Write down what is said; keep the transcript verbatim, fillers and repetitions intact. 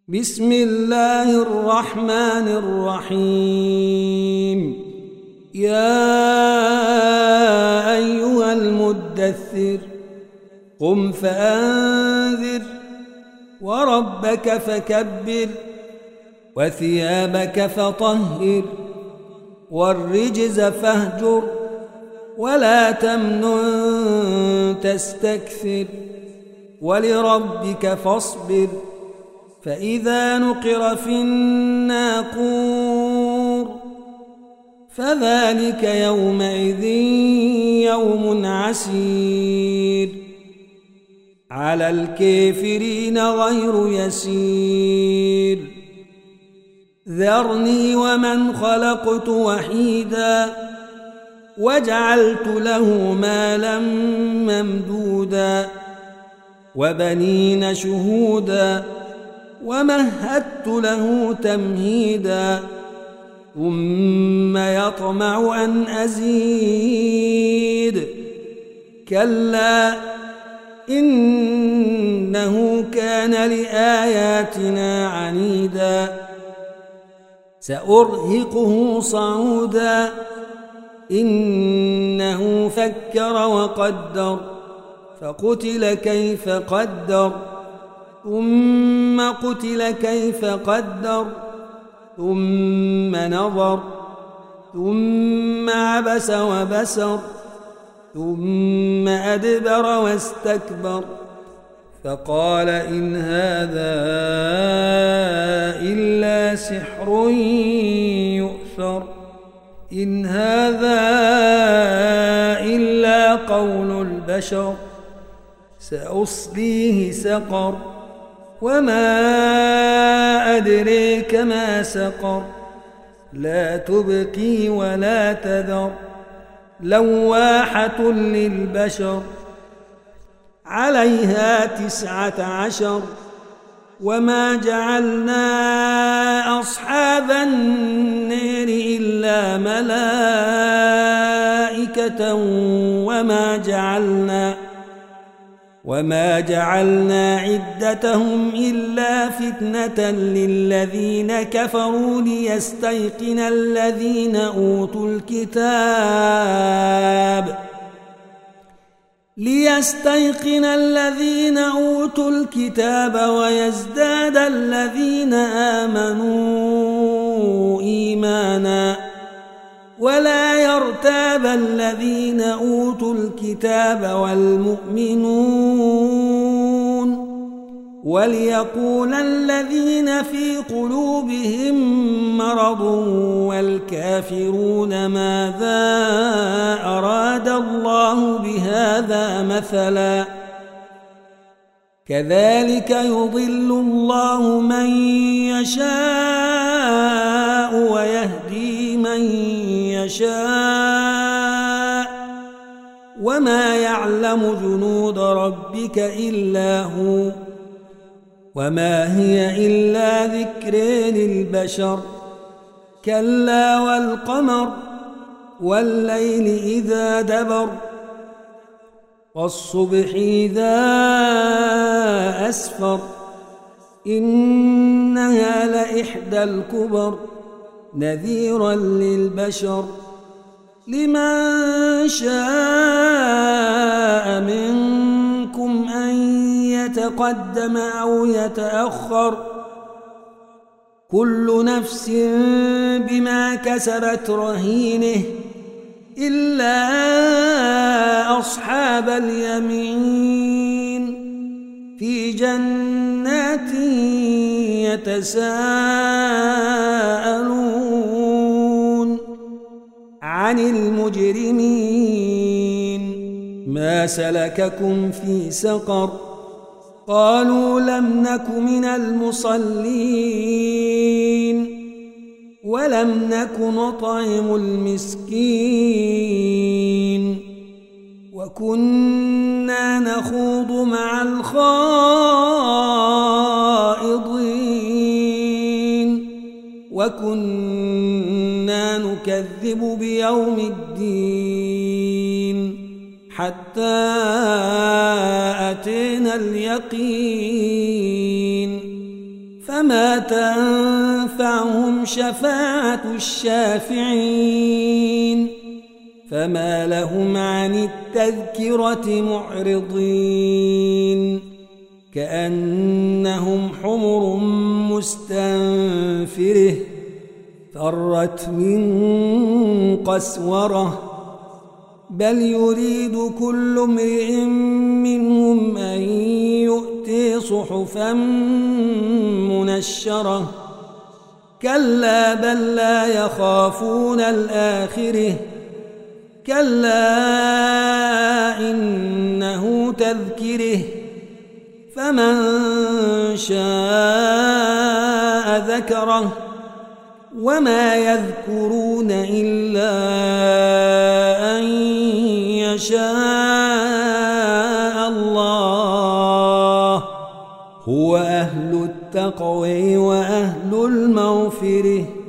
بسم الله الرحمن الرحيم. يا أيها المدثر قم فأنذر وربك فكبر وثيابك فطهر والرجز فاهجر ولا تمنن تستكثر ولربك فاصبر فإذا نقر في الناقور فذلك يومئذ يوم عسير على الكافرين غير يسير. ذرني ومن خلقت وحيدا وجعلت له مالا ممدودا وبنين شهودا ومهدت له تمهيدا ثم يطمع أن أزيد كلا إنه كان لآياتنا عنيدا سأرهقه صعودا إنه فكر وقدر فقتل كيف قدر ثم قتل كيف قدر ثم نظر ثم عبس وبسر ثم أدبر واستكبر فقال إن هذا إلا سحر يؤثر إن هذا إلا قول البشر سأصليه سقر وما أدريك ما سقر لا تبقي ولا تذر لواحة للبشر عليها تسعة عشر وما جعلنا أصحاب النار إلا ملائكة وما جعلنا وما جعلنا عدتهم إلا فتنة للذين كفروا ليستيقن الذين أوتوا الكتاب ليستيقن الذين أوتوا الكتاب ويزداد الذين آمنوا إيمانا ولا يرتاب الذين أوتوا الكتاب والمؤمنون وليقول الذين في قلوبهم مرض والكافرون ماذا أراد الله بهذا مثلا كذلك يضل الله من يشاء ويهدي من يشاء وما يعلم جنود ربك إلا هو وما هي إلا ذكر للبشر كلا والقمر والليل إذا دبر والصبح إذا أسفر إنها لإحدى الكبر نذيرا للبشر لمن شاء منكم أن يتقدم أو يتأخر كل نفس بما كسبت رهينه إلا أصحاب اليمين في جنات يتساءلون عن المجرمين ما سلككم في سقر قالوا لم نك من المصلين ولم نك نطعم المسكين وكنا نخوض مع الخائضين وكنا نكذب بيوم الدين حتى أتينا اليقين فما تنفعهم شفاعة الشافعين فما لهم عن التذكرة معرضين كأنهم حمر مستنفره فرت من قسورة بل يريد كل امرئ منهم أن يؤتي صحفا منشرة كلا بل لا يخافون الآخرة كلا إنه تذكره فمن شاء ذكره وما يذكرون إلا أن يشاء الله هو أهل التقوى وأهل المغفرة